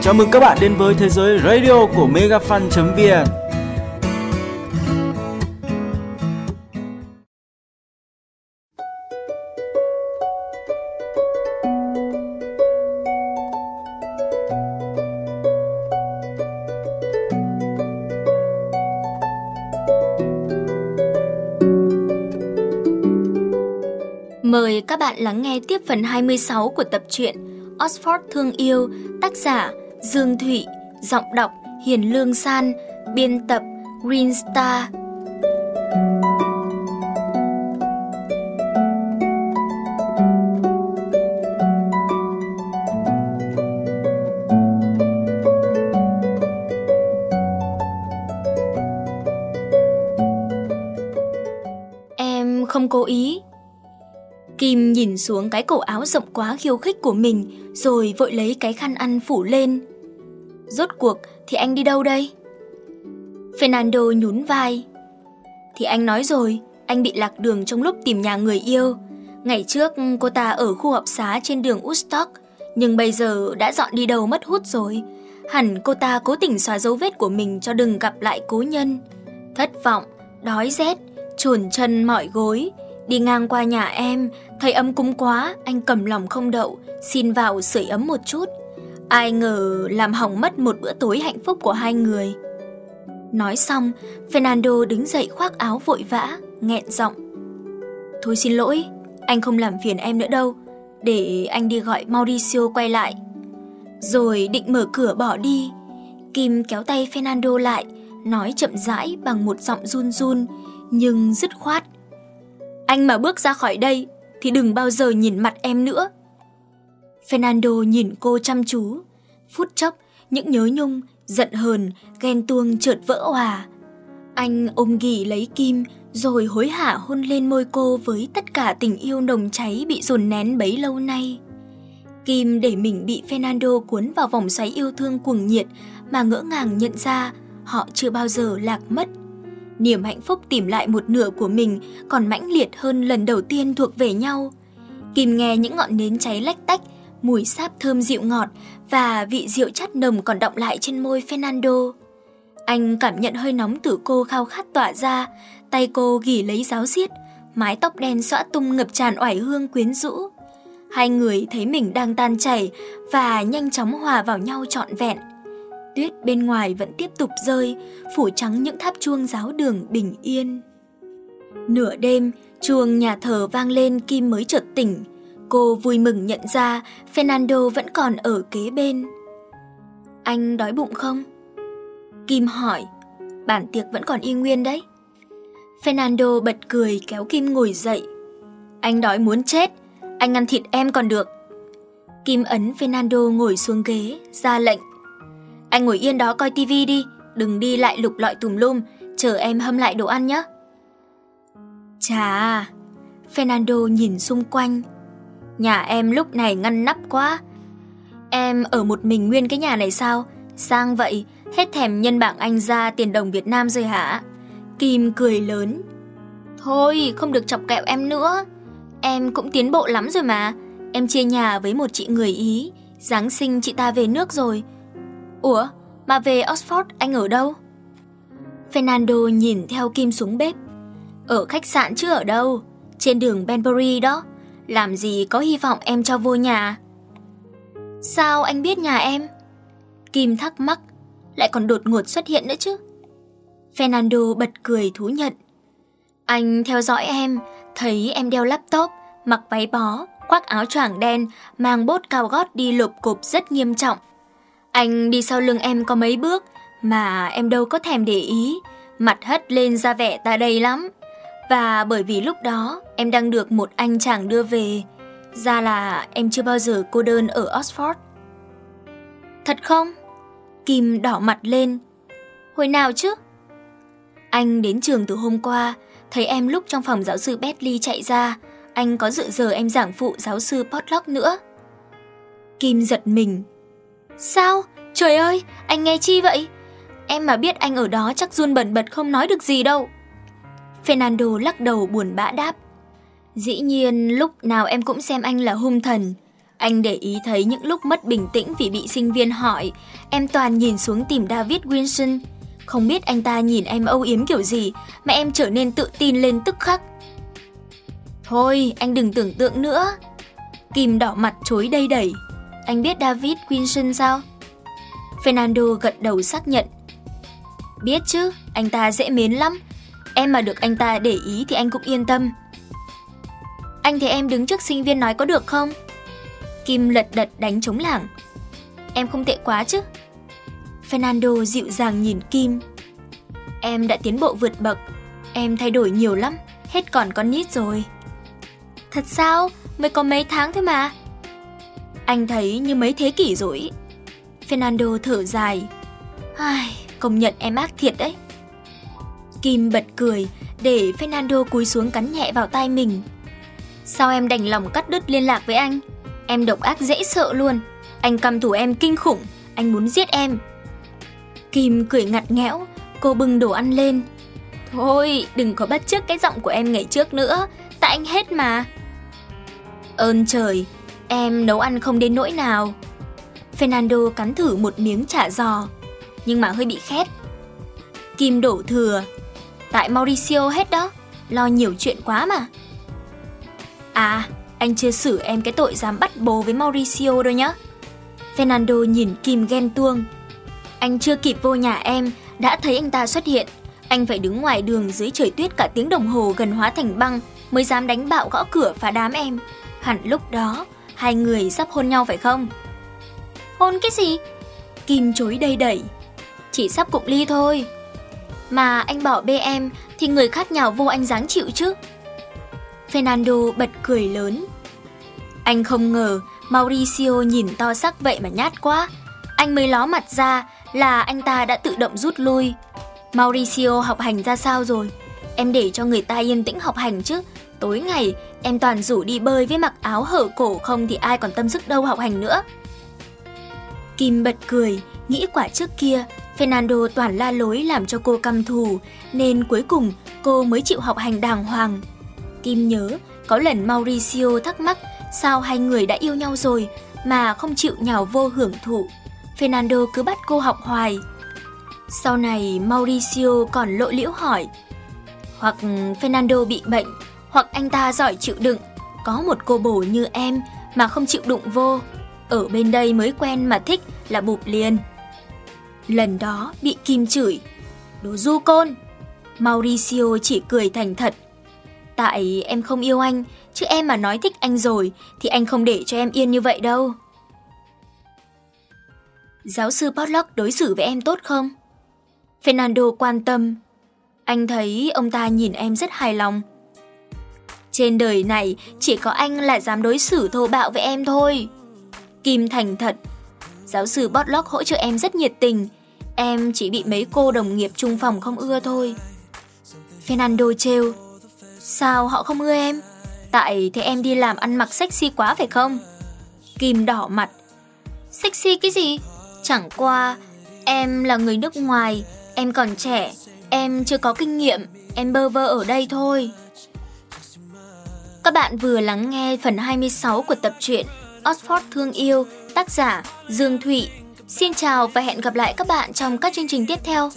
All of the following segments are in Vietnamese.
Chào mừng các bạn đến với thế giới radio của megafan.vn. Mời các bạn lắng nghe tiếp phần 26 của tập truyện Oxford Thương Yêu, tác giả Dương Thụy, giọng đọc Hiền Lương San, biên tập Green Star. Em không cố ý. Kim nhìn xuống cái cổ áo rộng quá khiêu khích của mình, rồi vội lấy cái khăn ăn phủ lên. Rốt cuộc thì anh đi đâu đây? Fernando nhún vai. Thì anh nói rồi, anh bị lạc đường trong lúc tìm nhà người yêu. Ngày trước cô ta ở khu học xá trên đường Woodstock, nhưng bây giờ đã dọn đi đâu mất hút rồi. Hẳn cô ta cố tình xóa dấu vết của mình cho đừng gặp lại cố nhân. Thất vọng, đói rét, chồn chân mỏi gối. Đi ngang qua nhà em, thấy ấm cúng quá, anh cầm lòng không đậu, xin vào sưởi ấm một chút. Ai ngờ làm hỏng mất một bữa tối hạnh phúc của hai người. Nói xong, Fernando đứng dậy khoác áo vội vã, nghẹn giọng. Thôi xin lỗi, anh không làm phiền em nữa đâu, để anh đi gọi Mauricio quay lại. Rồi định mở cửa bỏ đi. Kim kéo tay Fernando lại, nói chậm rãi bằng một giọng run run, nhưng dứt khoát. Anh mà bước ra khỏi đây thì đừng bao giờ nhìn mặt em nữa. Fernando nhìn cô chăm chú. Phút chốc, những nhớ nhung, giận hờn, ghen tuông chợt vỡ òa. Anh ôm ghì lấy Kim, rồi hối hả hôn lên môi cô với tất cả tình yêu nồng cháy bị dồn nén bấy lâu nay. Kim để mình bị Fernando cuốn vào vòng xoáy yêu thương cuồng nhiệt mà ngỡ ngàng nhận ra họ chưa bao giờ lạc mất. Niềm hạnh phúc tìm lại một nửa của mình còn mãnh liệt hơn lần đầu tiên thuộc về nhau. Kim nghe những ngọn nến cháy lách tách, mùi sáp thơm dịu ngọt và vị rượu chát nồng còn đọng lại trên môi Fernando. Anh cảm nhận hơi nóng từ cô khao khát tỏa ra, tay cô ghì lấy ráo riết, mái tóc đen xõa tung ngập tràn oải hương quyến rũ. Hai người thấy mình đang tan chảy và nhanh chóng hòa vào nhau trọn vẹn. Tuyết bên ngoài vẫn tiếp tục rơi, phủ trắng những tháp chuông giáo đường bình yên. Nửa đêm, chuông nhà thờ vang lên, Kim mới chợt tỉnh. Cô vui mừng nhận ra Fernando vẫn còn ở kế bên. Anh đói bụng không? Kim hỏi. Bàn tiệc vẫn còn y nguyên đấy. Fernando bật cười kéo Kim ngồi dậy. Anh đói muốn chết, anh ăn thịt em còn được. Kim ấn Fernando ngồi xuống ghế, ra lệnh. Anh ngồi yên đó coi tivi đi, đừng đi lại lục lọi tùm lum, chờ em hâm lại đồ ăn nhé. Chà, Fernando nhìn xung quanh. Nhà em lúc này ngăn nắp quá. Em ở một mình nguyên cái nhà này sao? Sang vậy, hết thèm nhân bảng Anh ra tiền đồng Việt Nam rồi hả? Kim cười lớn. Thôi, không được chọc kẹo em nữa. Em cũng tiến bộ lắm rồi mà. Em chia nhà với một chị người Ý. Giáng sinh chị ta về nước rồi. Ủa, mà về Oxford anh ở đâu? Fernando nhìn theo Kim xuống bếp. Ở khách sạn chứ ở đâu, trên đường Banbury đó. Làm gì có hy vọng em cho vô nhà. Sao anh biết nhà em? Kim thắc mắc, lại còn đột ngột xuất hiện nữa chứ. Fernando bật cười thú nhận. Anh theo dõi em, thấy em đeo laptop, mặc váy bó, khoác áo choàng đen, mang bốt cao gót đi lộp cộp rất nghiêm trọng. Anh đi sau lưng em có mấy bước mà em đâu có thèm để ý, mặt hất lên ra vẻ ta đây lắm. Và bởi vì lúc đó em đang được một anh chàng đưa về, ra là em chưa bao giờ cô đơn ở Oxford. Thật không? Kim đỏ mặt lên. Hồi nào chứ? Anh đến trường từ hôm qua, thấy em lúc trong phòng giáo sư Bentley chạy ra, anh có dự giờ em giảng phụ giáo sư Potlock nữa. Kim giật mình. Sao? Trời ơi, anh nghe chi vậy? Em mà biết anh ở đó chắc run bần bật không nói được gì đâu. Fernando lắc đầu buồn bã đáp. Dĩ nhiên lúc nào em cũng xem anh là hung thần. Anh để ý thấy những lúc mất bình tĩnh vì bị sinh viên hỏi, em toàn nhìn xuống tìm David Wilson. Không biết anh ta nhìn em âu yếm kiểu gì mà em trở nên tự tin lên tức khắc. Thôi, anh đừng tưởng tượng nữa. Kim đỏ mặt chối đầy đẩy. Anh biết David Wilson sao? Fernando gật đầu xác nhận. Biết chứ, anh ta dễ mến lắm. Em mà được anh ta để ý thì anh cũng yên tâm. Anh thấy em đứng trước sinh viên nói có được không? Kim lật đật đánh trống lảng. Em không tệ quá chứ? Fernando dịu dàng nhìn Kim. Em đã tiến bộ vượt bậc. Em thay đổi nhiều lắm. Hết còn con nít rồi. Thật sao? Mới có mấy tháng thôi mà. Anh thấy như mấy thế kỷ rồi. Fernando thở dài. Ai, công nhận em ác thiệt đấy. Kim bật cười để Fernando cúi xuống cắn nhẹ vào tai mình. Sao em đành lòng cắt đứt liên lạc với anh? Em độc ác dễ sợ luôn. Anh căm thù em kinh khủng. Anh muốn giết em. Kim cười ngặt nghẽo. Cô bưng đồ ăn lên. Thôi, đừng có bắt chước cái giọng của em ngày trước nữa. Tại anh hết mà. Ơn trời, em nấu ăn không đến nỗi nào. Fernando cắn thử một miếng chả giò, nhưng mà hơi bị khét. Kim đổ thừa. Tại Mauricio hết đó. Lo nhiều chuyện quá mà. À, anh chưa xử em cái tội dám bắt bồ với Mauricio đâu nhá. Fernando nhìn Kim ghen tuông. Anh chưa kịp vô nhà em đã thấy anh ta xuất hiện. Anh phải đứng ngoài đường dưới trời tuyết cả tiếng đồng hồ gần hóa thành băng mới dám đánh bạo gõ cửa phá đám em. Hẳn lúc đó hai người sắp hôn nhau phải không? Hôn cái gì? Kim chối đầy đẩy. Chỉ sắp cụng ly thôi. Mà anh bỏ bê em thì người khác nhào vô anh dáng chịu chứ. Fernando bật cười lớn. Anh không ngờ Mauricio nhìn to sắc vậy mà nhát quá. Anh mới ló mặt ra là anh ta đã tự động rút lui. Mauricio học hành ra sao rồi? Em để cho người ta yên tĩnh học hành chứ. Tối ngày em toàn rủ đi bơi với mặc áo hở cổ không thì ai còn tâm sức đâu học hành nữa. Kim bật cười, nghĩ quả trước kia Fernando toàn la lối làm cho cô căm thù, nên cuối cùng cô mới chịu học hành đàng hoàng. Kim nhớ có lần Mauricio thắc mắc sao hai người đã yêu nhau rồi mà không chịu nhào vô hưởng thụ. Fernando cứ bắt cô học hoài. Sau này Mauricio còn lộ liễu hỏi, hoặc Fernando bị bệnh, hoặc anh ta giỏi chịu đựng. Có một cô bồ như em mà không chịu đụng vô. Ở bên đây mới quen mà thích là bụp liền. Lần đó bị Kim chửi, đồ du côn. Mauricio chỉ cười thành thật. Tại em không yêu anh, chứ em mà nói thích anh rồi thì anh không để cho em yên như vậy đâu. Giáo sư Potluck đối xử với em tốt không? Fernando quan tâm. Anh thấy ông ta nhìn em rất hài lòng. Trên đời này chỉ có anh là dám đối xử thô bạo với em thôi. Kim thành thật. Giáo sư Potluck hỗ trợ em rất nhiệt tình. Em chỉ bị mấy cô đồng nghiệp chung phòng không ưa thôi. Fernando trêu. Sao họ không ưa em? Tại thế em đi làm ăn mặc sexy quá phải không? Kim đỏ mặt. Sexy cái gì? Chẳng qua em là người nước ngoài, em còn trẻ, em chưa có kinh nghiệm, em bơ vơ ở đây thôi. Các bạn vừa lắng nghe phần 26 của tập truyện Oxford Thương Yêu, tác giả Dương Thụy. Xin chào và hẹn gặp lại các bạn trong các chương trình tiếp theo.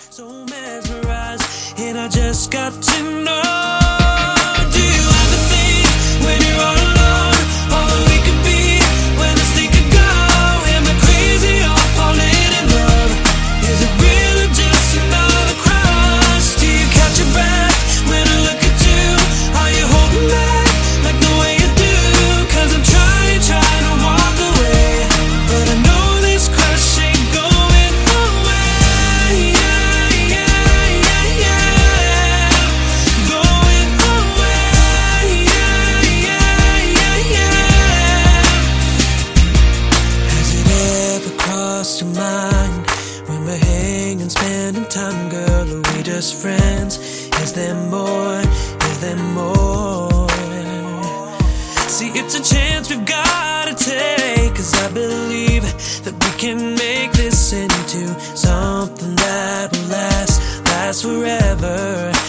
Friends, is there more? Is there more? See, it's a chance we've got to take, 'cause I believe that we can make this into something that will last forever.